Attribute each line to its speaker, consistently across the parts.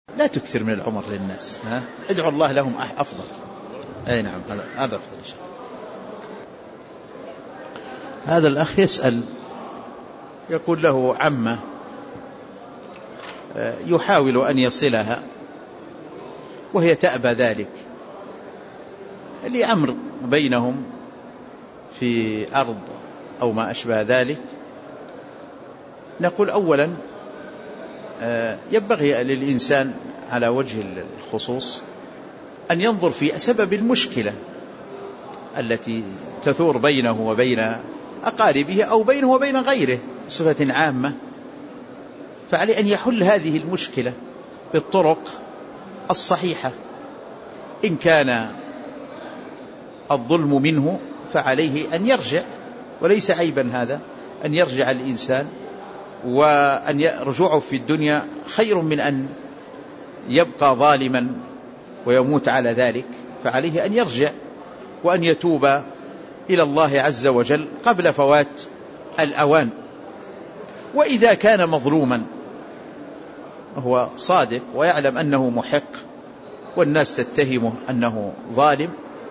Speaker 1: لا تكثر من العمر للناس، ادعو الله لهم أفضل. أي نعم، هذا أفضل إن شاء الله. هذا الأخ يسأل، يقول له عمه يحاول أن يصلها وهي تأبى ذلك، لأمر بينهم في أرض أو ما أشبه ذلك. نقول أولا ينبغي للإنسان على وجه الخصوص أن ينظر في سبب المشكلة التي تثور بينه وبين أقاربه أو بينه وبين غيره بصفة عامة، فعليه أن يحل هذه المشكلة بالطرق الصحيحة. إن كان الظلم منه فعليه أن يرجع، وليس عيبا هذا أن يرجع الإنسان، وأن رجوعه في الدنيا خير من أن يبقى ظالما ويموت على ذلك. فعليه أن يرجع وأن يتوب إلى الله عز وجل قبل فوات الأوان. وإذا كان مظلوما هو صادق ويعلم أنه محق والناس تتهمه أنه ظالم،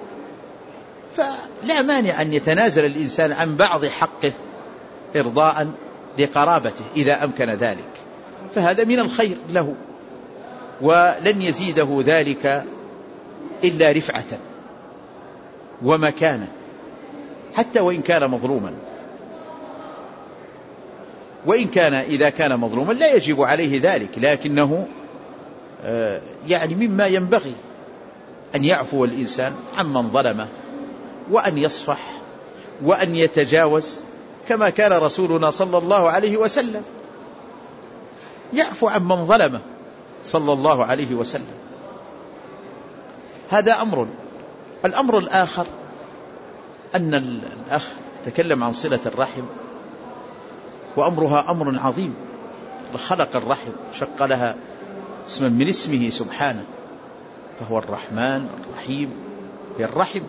Speaker 1: فلا مانع أن يتنازل الإنسان عن بعض حقه إرضاء لقرابته إذا أمكن ذلك، فهذا من الخير له، ولن يزيده ذلك إلا رفعة ومكانة حتى وإن كان مظلوما. وإن كان إذا كان مظلوما لا يجب عليه ذلك، لكنه يعني مما ينبغي أن يعفو الإنسان عمن ظلمه وأن يصفح وأن يتجاوز، كما كان رسولنا صلى الله عليه وسلم يعفو عمن ظلمه صلى الله عليه وسلم. هذا أمر. الأمر الآخر أن الأخ تكلم عن صلة الرحم، وأمرها أمر عظيم. خلق الرحم، شق لها اسما من اسمه سبحانه، فهو الرحمن الرحيم بالرحم.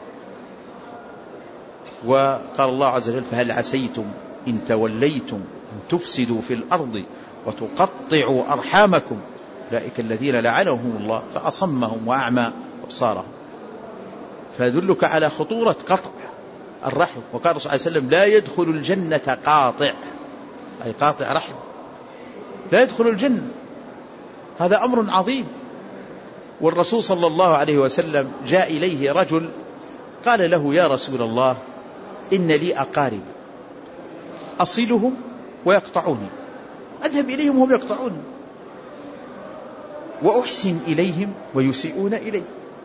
Speaker 1: وقال الله عز وجل: فهل عسيتم إن توليتم أن تفسدوا في الأرض وتقطعوا أرحامكم أولئك الذين لعنهم الله فأصمهم وأعمى أبصارهم. فيدلك على خطورة قطع الرحم. وقال الرسول صلى الله عليه وسلم: لا يدخل الجنة قاطع، أي قاطع رحم لا يدخل الجنة. هذا أمر عظيم. والرسول صلى الله عليه وسلم جاء إليه رجل قال له: يا رسول الله، إن لي أقارب أصلهم ويقطعوني، أذهب إليهم وهم يقطعوني، وأحسن إليهم ويسيئون إلي،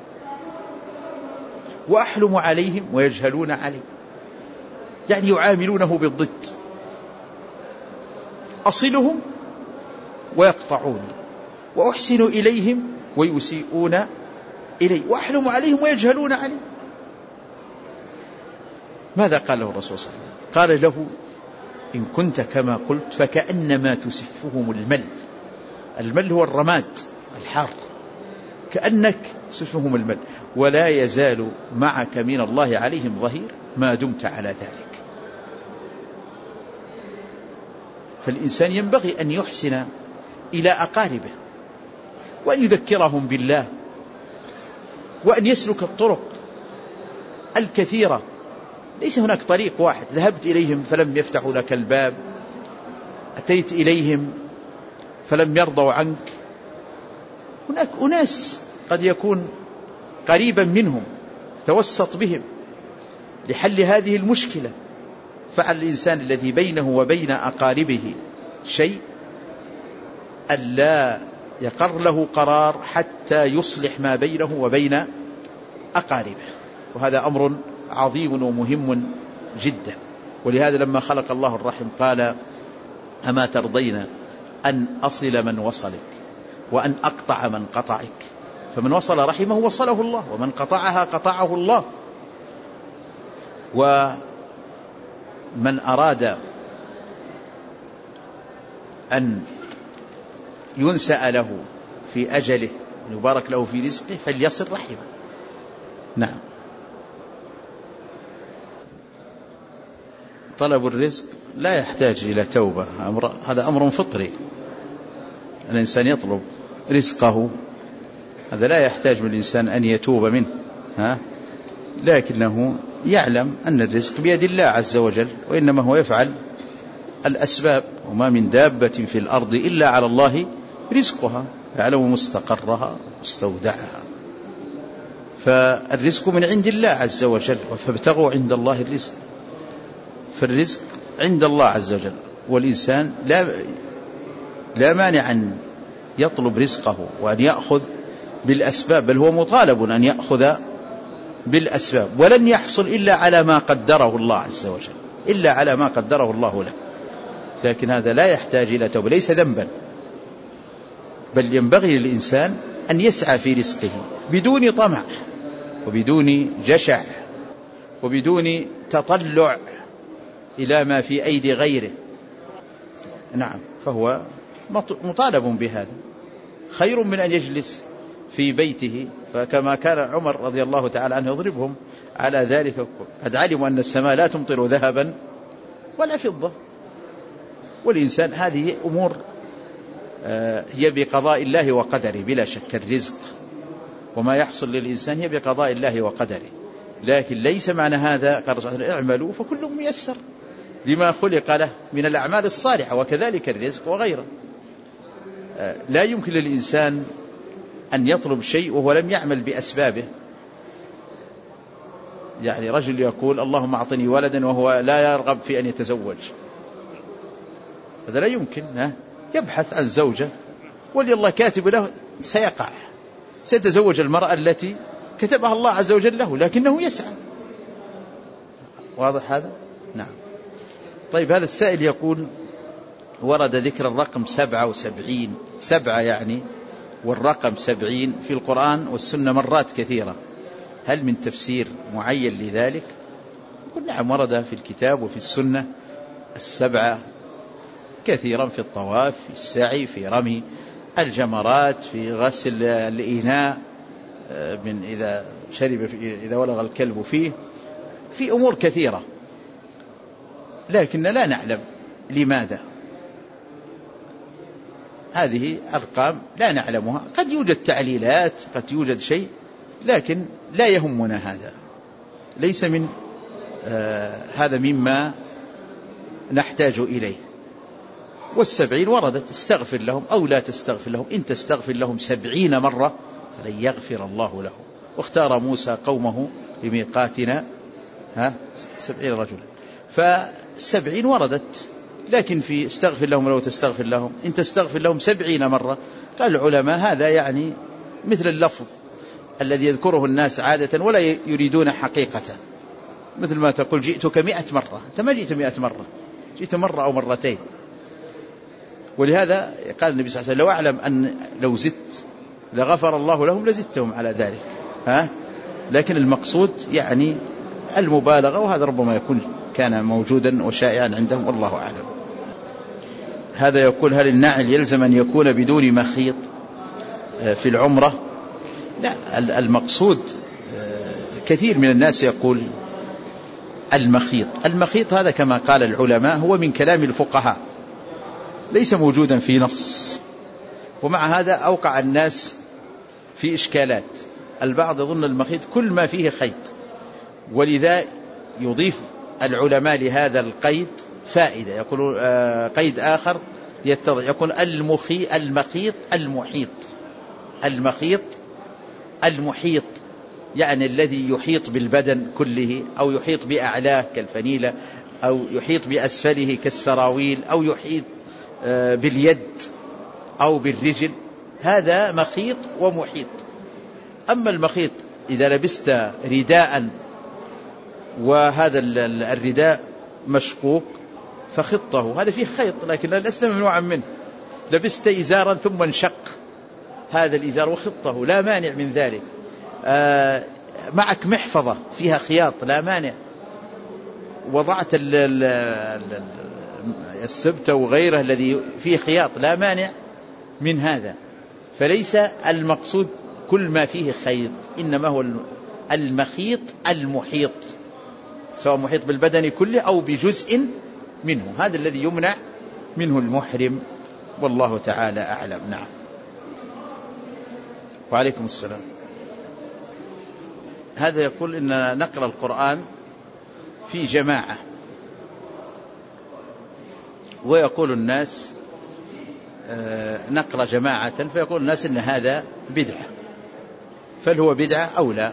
Speaker 1: وأحلم عليهم ويجهلون علي، يعني يعاملونه بالضد. أصلهم ويقطعوني، وأحسن إليهم ويسيئون إلي، وأحلم عليهم ويجهلون علي. ماذا قال له الرسول صلى الله عليه وسلم؟ قال له: إن كنت كما قلت فكأنما تسفهم المل. المل هو الرماد الحار، كأنك تسفهم المل، ولا يزال معك من الله عليهم ظهير ما دمت على ذلك. فالإنسان ينبغي أن يحسن إلى أقاربه، وأن يذكرهم بالله، وأن يسلك الطرق الكثيرة. ليس هناك طريق واحد، ذهبت إليهم فلم يفتحوا لك الباب، أتيت إليهم فلم يرضوا عنك. هناك أناس قد يكون قريبا منهم، توسط بهم لحل هذه المشكلة. فعلى الإنسان الذي بينه وبين أقاربه شيء ألا يقر له قرار حتى يصلح ما بينه وبين أقاربه، وهذا أمر عظيم ومهم جدا. ولهذا لما خلق الله الرحم قال: أما ترضين أن أصل من وصلك وأن أقطع من قطعك؟ فمن وصل رحمه وصله الله، ومن قطعها قطعه الله. ومن أراد أن ينسأ له في أجله ويبارك له في رزقه فليصل رحمه. نعم. طلب الرزق لا يحتاج إلى توبة، هذا أمر فطري. الإنسان رزقه، هذا لا يحتاج من الإنسان أن يتوب منه، لكنه يعلم أن الرزق بيد الله عز وجل، وإنما هو يفعل الأسباب. وما من دابة في الأرض إلا على الله رزقها، يعلم مستقرها مستودعها. فالرزق من عند الله عز وجل، فابتغوا عند الله الرزق، فالرزق عند الله عز وجل، والإنسان لا مانع أن يطلب رزقه وأن يأخذ بالأسباب، بل هو مطالب أن يأخذ بالأسباب، ولن يحصل إلا على ما قدره الله عز وجل، إلا على ما قدره الله له. لكن هذا لا يحتاج إلى توبة، ليس ذنبا، بل ينبغي للإنسان أن يسعى في رزقه بدون طمع وبدون جشع وبدون تطلع إلى ما في أيدي غيره. نعم، فهو مطالب بهذا، خير من أن يجلس في بيته. فكما كان عمر رضي الله تعالى عنه يضربهم على ذلك، قد علموا أن السماء لا تمطر ذهبا ولا فضة. والإنسان هذه أمور هي بقضاء الله وقدره بلا شك، الرزق وما يحصل للإنسان هي بقضاء الله وقدره، لكن ليس معنى هذا قال الرسول صلى الله عليه وسلم اعملوا فكل ميسر لما خلق له من الأعمال الصالحة، وكذلك الرزق وغيره. لا يمكن للإنسان أن يطلب شيء وهو لم يعمل بأسبابه. يعني رجل يقول اللهم أعطني ولدا وهو لا يرغب في أن يتزوج، هذا لا يمكن. يبحث عن زوجة ولي الله كاتب له سيقع، سيتزوج المرأة التي كتبها الله عز وجل له، لكنه يسعى. واضح هذا؟ نعم. طيب، هذا السائل يقول ورد ذكر الرقم 77 7 يعني، والرقم 70 في القرآن والسنة مرات كثيرة، هل من تفسير معين لذلك؟ يقول نعم، ورد في الكتاب وفي السنة 7 كثيرا، في الطواف، في السعي، في رمي الجمرات، في غسل الإناء من إذا شرب إذا ولغ الكلب فيه، في أمور كثيرة، لكن لا نعلم لماذا. هذه أرقام لا نعلمها، قد يوجد تعليلات، قد يوجد شيء، لكن لا يهمنا هذا، ليس من هذا مما نحتاج إليه. 70 وردت، استغفر لهم أو لا تستغفر لهم، إن تستغفر لهم 70 مرة فلن يغفر الله لهم. واختار موسى قومه لميقاتنا 70 رجلا، ف70 وردت، لكن في استغفر لهم لو تستغفر لهم، إن تستغفر لهم 70 مرة. قال العلماء هذا يعني مثل اللفظ الذي يذكره الناس عادة ولا يريدون حقيقة، مثل ما تقول جئتك 100 مرة، أنت ما جئت 100 مرة، جئت مرة أو مرتين. ولهذا قال النبي صلى الله عليه وسلم لو أعلم أن لو زدت لغفر الله لهم لزدتهم على ذلك. لكن المقصود يعني المبالغة، وهذا ربما يكون كان موجودا وشائعا عندهم، والله أعلم. هذا يقول هل النعل يلزم أن يكون بدون مخيط في العمرة؟ لا، المقصود كثير من الناس يقول المخيط هذا كما قال العلماء هو من كلام الفقهاء، ليس موجودا في نص، ومع هذا أوقع الناس في إشكالات. البعض يظن المخيط كل ما فيه خيط، ولذا يضيف العلماء لهذا القيد فائدة، يقول قيد آخر يتضح، يقول المخيط المحيط يعني الذي يحيط بالبدن كله، أو يحيط بأعلاه كالفنيلة، أو يحيط بأسفله كالسراويل، أو يحيط باليد أو بالرجل، هذا مخيط ومحيط. أما المخيط إذا لبست رداء وهذا الرداء مشقوق فخطه، هذا فيه خيط، لكن لسنا ممنوعا منه. لبست إزارا ثم انشق هذا الإزار وخطه، لا مانع من ذلك. معك محفظة فيها خياط، لا مانع. وضعت السبت وغيره الذي فيه خياط، لا مانع من هذا. فليس المقصود كل ما فيه خيط، إنما هو المخيط المحيط، سواء محيط بالبدن كله أو بجزء منه، هذا الذي يمنع منه المحرم، والله تعالى أعلم. نعم. وعليكم السلام. هذا يقول إننا نقرأ القرآن في جماعة، ويقول الناس نقرأ جماعة، فيقول الناس إن هذا بدعة، فهل هو بدعة أو لا؟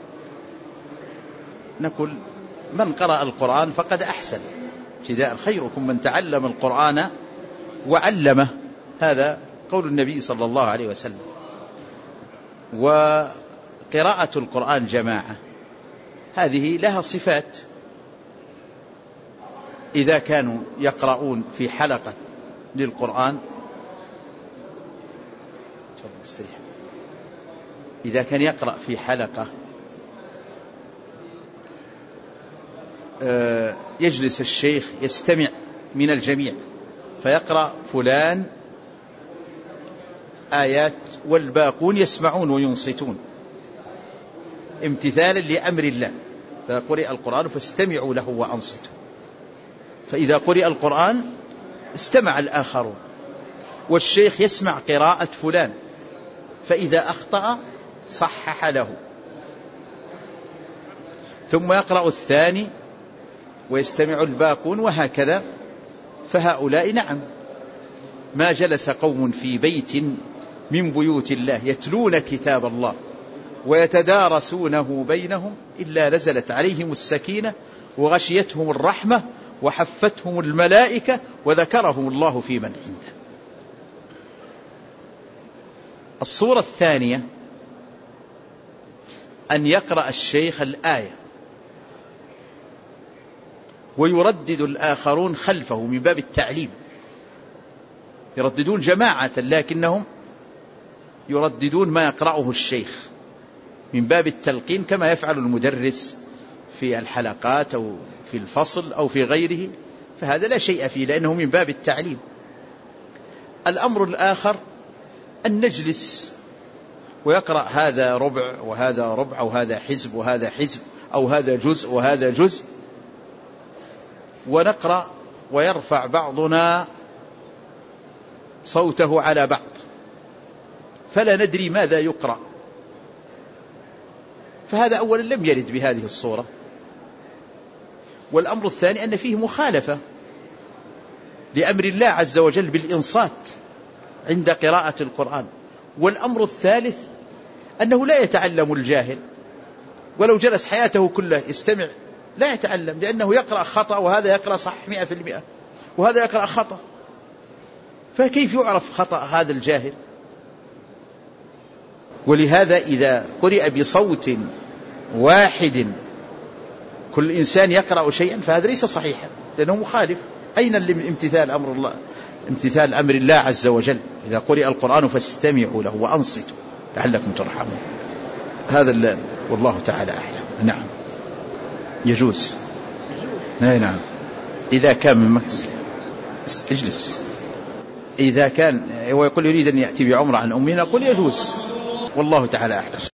Speaker 1: نقول من قرأ القرآن فقد أحسن، ابتداء خيركم من تعلم القرآن وعلمه، هذا قول النبي صلى الله عليه وسلم. وقراءة القرآن جماعة هذه لها صفات، إذا كانوا يقرؤون في حلقة للقرآن، إذا كان يقرأ في حلقة يجلس الشيخ يستمع من الجميع، فيقرأ فلان آيات والباقون يسمعون وينصتون امتثالا لأمر الله، فقرئ القرآن فاستمعوا له وأنصتوا. فإذا قرئ القرآن استمع الآخرون، والشيخ يسمع قراءة فلان، فإذا أخطأ صحح له، ثم يقرأ الثاني ويستمع الباقون، وهكذا. فهؤلاء نعم، ما جلس قوم في بيت من بيوت الله يتلون كتاب الله ويتدارسونه بينهم إلا نزلت عليهم السكينة وغشيتهم الرحمة وحفتهم الملائكة وذكرهم الله في من عنده. الصورة الثانية أن يقرأ الشيخ الآية ويردد الآخرون خلفه من باب التعليم، يرددون جماعة لكنهم يرددون ما يقرأه الشيخ من باب التلقين، كما يفعل المدرس في الحلقات أو في الفصل أو في غيره، فهذا لا شيء فيه لأنه من باب التعليم. الأمر الآخر أن نجلس ويقرأ هذا ربع وهذا ربع، أو هذا حزب وهذا حزب، أو هذا جزء وهذا جزء، ونقرأ ويرفع بعضنا صوته على بعض، فلا ندري ماذا يقرأ. فهذا أولا لم يرد بهذه الصورة، والأمر الثاني أن فيه مخالفة لأمر الله عز وجل بالإنصات عند قراءة القرآن. والأمر الثالث أنه لا يتعلم الجاهل، ولو جلس حياته كلها يستمع لا يتعلم، لأنه يقرأ خطأ وهذا يقرأ صح 100% وهذا يقرأ خطأ، فكيف يعرف خطأ هذا الجاهل؟ ولهذا إذا قرئ بصوت واحد كل إنسان يقرأ شيئا فهذا ليس صحيحا، لأنه مخالف. أين امتثال أمر الله، امتثال أمر الله عز وجل؟ إذا قرئ القرآن فاستمعوا له وأنصتوا لعلكم ترحمون. هذا والله تعالى أعلم. نعم يجوز. نعم إذا كان من مكس اجلس. إذا كان هو يقول يريد أن يأتي بعمرة عن أمنا، قل يجوز، والله تعالى أعلم.